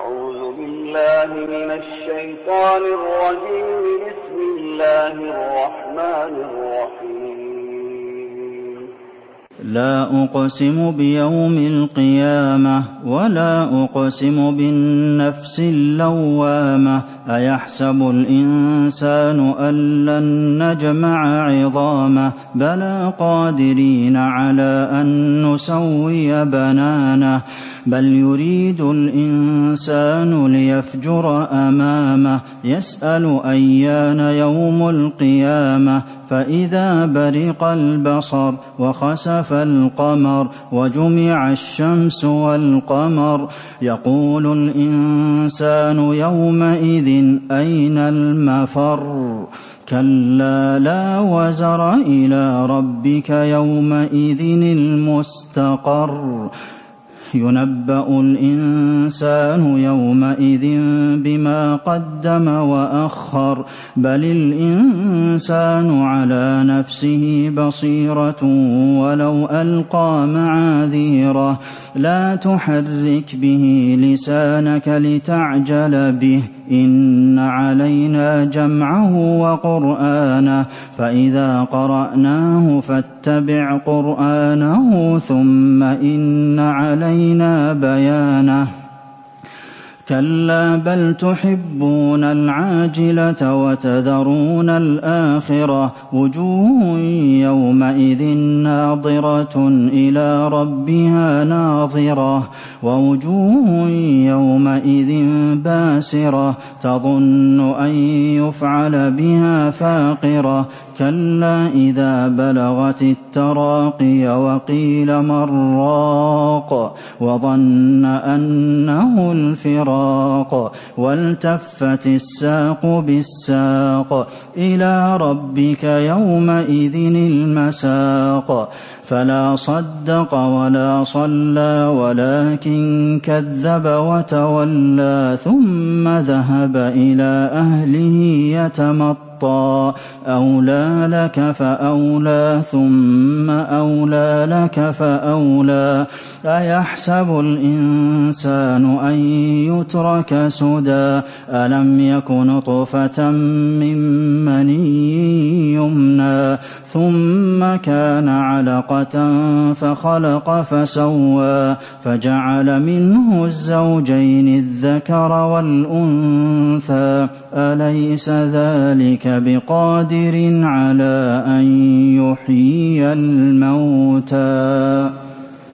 أعوذ بالله من الشيطان الرجيم. بسم الله الرحمن الرحيم. لا أقسم بيوم القيامة ولا أقسم بالنفس اللوامة أيحسب الإنسان أن لن نجمع عظامه بلى قادرين على أن نسوي بنانه بل يريد الإنسان ليفجر أمامه يسأل أيان يوم القيامة فإذا برق البصر وخسف القمر وجمع الشمس والقمر يقول الإنسان يومئذ أين المفر كلا لا وزر إلى ربك يومئذ المستقر ينبأ الإنسان يومئذ بما قدم وأخر بل الإنسان على نفسه بصيرة ولو ألقى معاذيره لا تحرك به لسانك لتعجل به إن علينا جمعه وقرآنه فإذا قرأناه فاتبع قرآنه ثم إن علينا بيانه كلا بل تحبون العاجلة وتذرون الآخرة وجوه يومئذ ناظرة إلى ربها ناظرة ووجوه يومئذ باسرة تظن أن يفعل بها فاقرة كلا إذا بلغت التراقي وقيل من راق وظن أنه الفراق والتفت الساق بالساق إلى ربك يومئذ المساق فلا صدق ولا صلى ولكن كذب وتولى ثم ذهب إلى أهله يتمطى أولى لك فأولى ثم أولى لك فأولى أيحسب الإنسان أن يترك سدى ألم يك نطفة من مني يمنى ثم كان علقة فخلق فسوى فجعل منه الزوجين الذكر والأنثى أليس ذلك بقادر على أن يحيي الموتى